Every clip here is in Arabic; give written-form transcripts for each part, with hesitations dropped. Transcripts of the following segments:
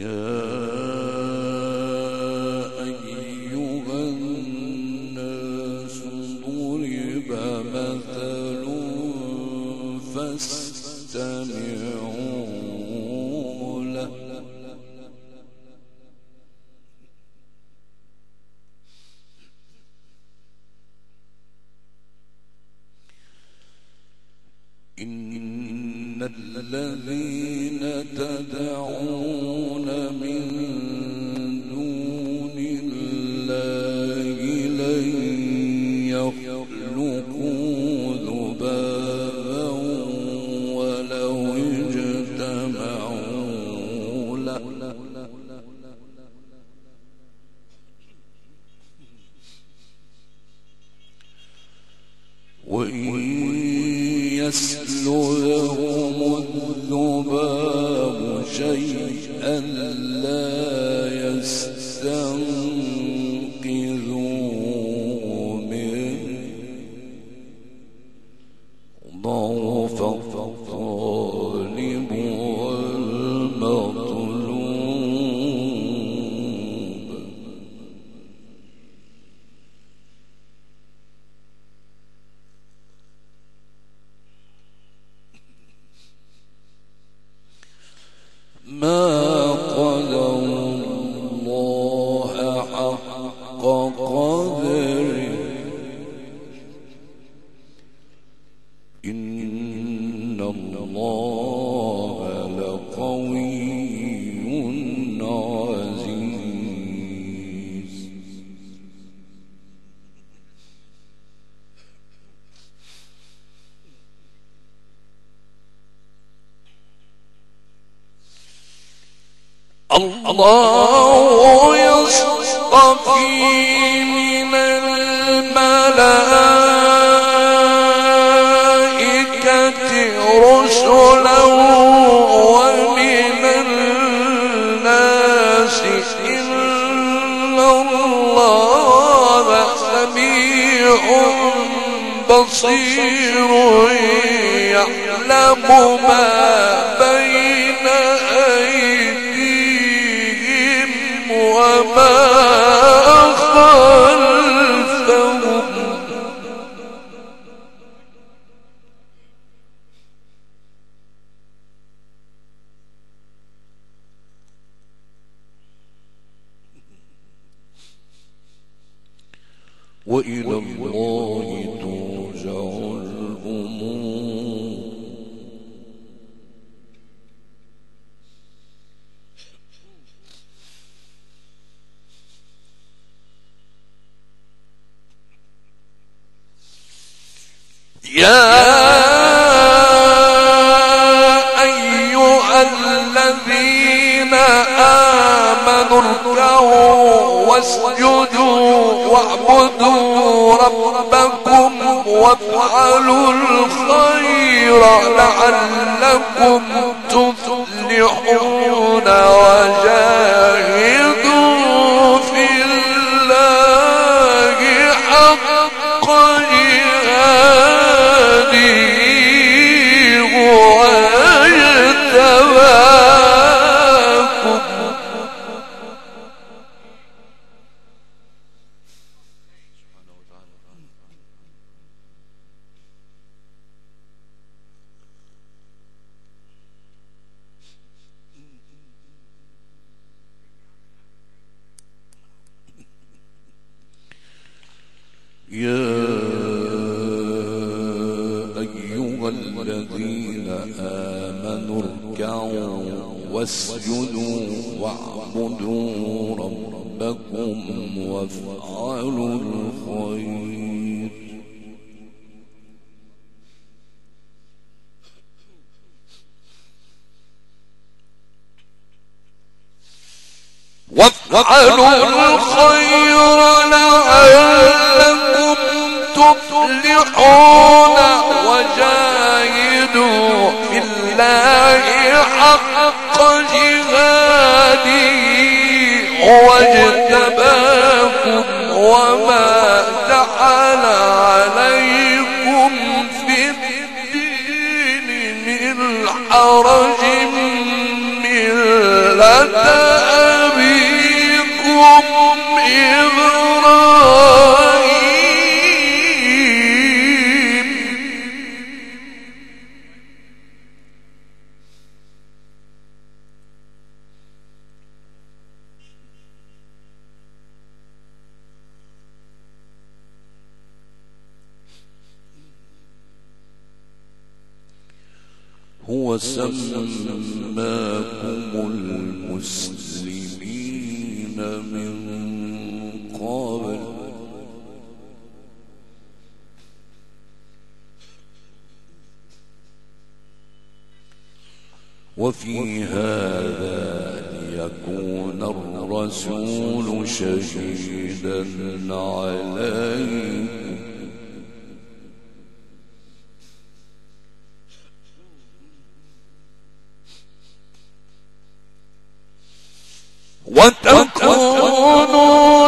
فاستمعوا له إن الذين تدعون من دون الله لن يخلقوا ذبابا ولو اجتمعوا له وإن يسلبهم الذباب شيئا لا يستنقذوه منه ضعف الطالب والمطلوب ما قدر الله حق قدره إن الله لقوي عزيز الله يصطفي من الملائكة رسلا ومن الناس إن الله سميع بصير يعلم ما بين أيديهم وما خلفهم وإلى الله ترجع الأمور يا أيها الذين آمنوا اركعوا واسجدوا واعبدوا ربكم وافعلوا الخير لعلكم تفلحون وجاهدوا في الله حق جهاده هو اجتباكم يا أيها الذين آمنوا اركعوا واسجدوا واعبدوا ربكم وافعلوا الخير لعلكم تفلحون وجاهدوا في الله حق جهاده هو اجتباكم وما جعل عليكم في الدين من حرج ملة هو سماكم المسلمين من قبل وفي هذا ليكون الرسول شهيدا عليكم وتكونوا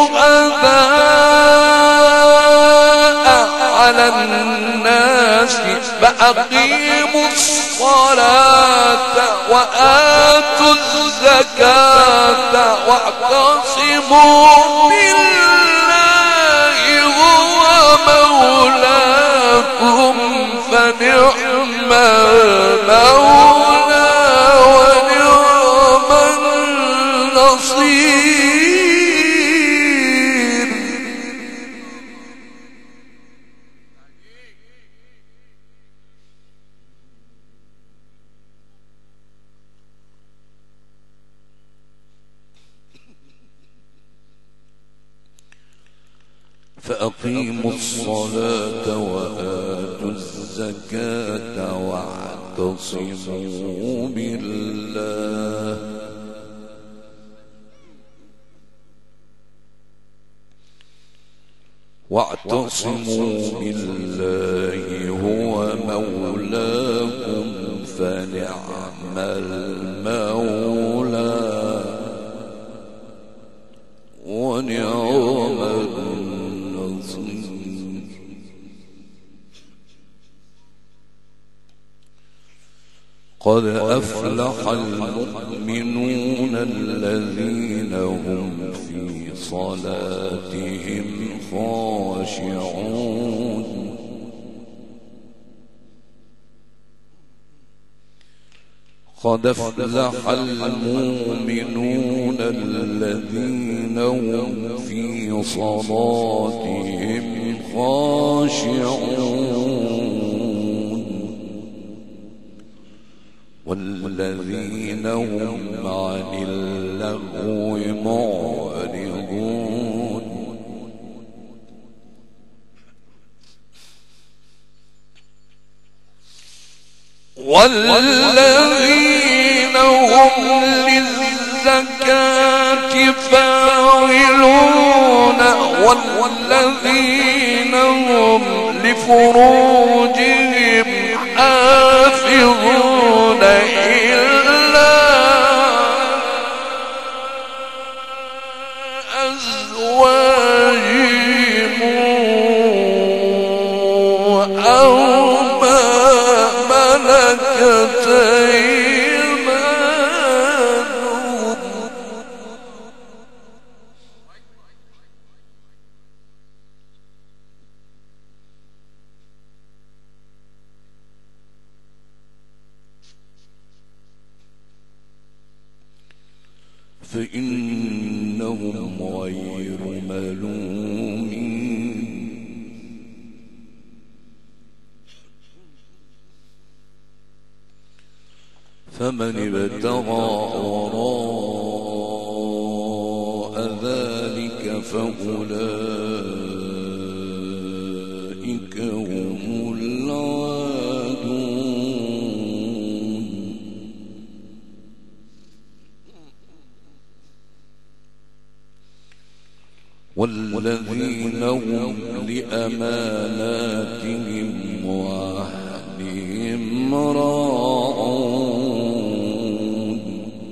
شهداء على الناس فأقيموا الصلاة وآتوا الزكاة واعتصموا بالله هو مولاكم فنعم المولى ونعم النصير. فأقيموا الصلاة وآتوا الزكاة واعتصموا بالله هو مولاكم فنعم المولى ونعم النصير. قد أفلح المؤمنون الذين هم في صلاتهم خاشعون. قد أفلح المؤمنون الذين هم في صلاتهم خاشعون والذين هم عن اللغو معرضون. والذين هم للزكاة فاعلون والذين هم لفروجهم حافظون إلا أزواجهم أو ما ملكت أيمانهم فإنهم غير ملومين. فمن ابتغى وراء ذلك فأولئك هم العادون. والذين هم لأماناتهم وعهدهم راعون.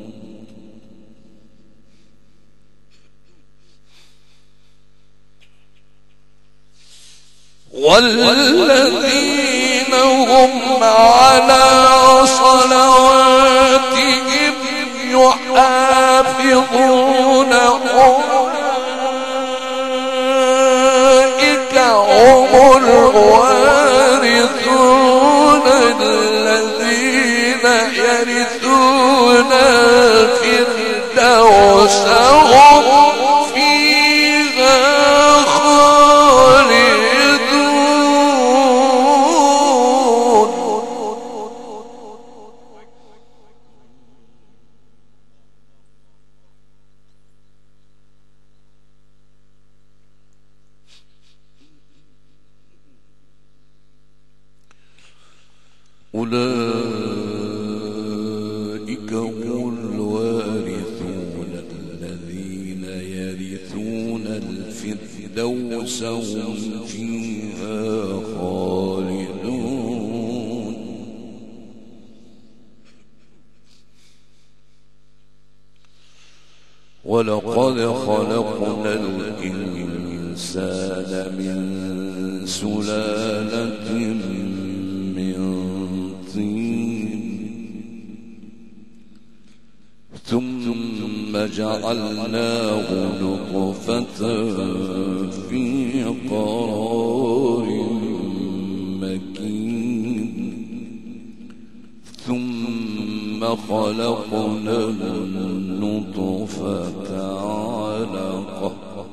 والذين هم على صلواتهم يحافظون هم الوارثون الذين يرثون الفردوس هم فيها خالدون. أولئك هم الوارثون الذين يرثون الفردوس هم فيها خالدون ولقد خلقنا الإنسان من سلالة من طين ثم جعلناه نطفة في قرار مكين ثم خلقنا النطفة علقة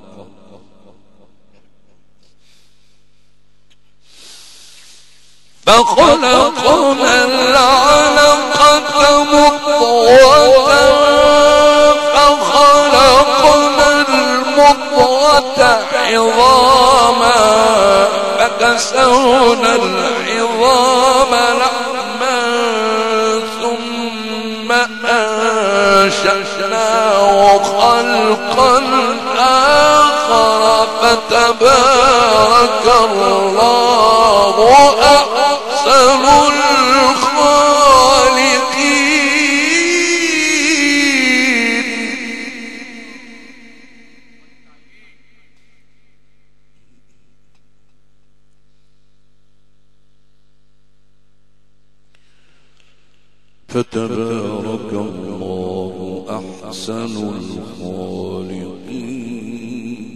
فخلقنا العلقة مضغة فخلقنا المضغة عظاما فكسونا العظام لحما ثم أنشأناه خلقا آخر فتبارك الله أحسن الخالقين. فتبارك الله أحسن الخالقين.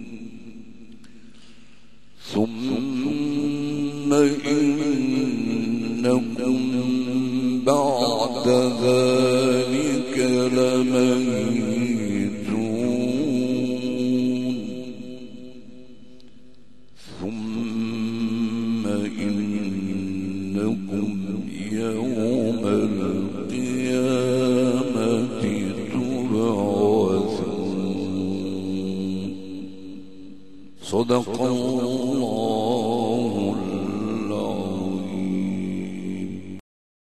ثم إنكم بعد ذلك لميتون ثم إنكم يوم القيامة تبعثون. صدق الله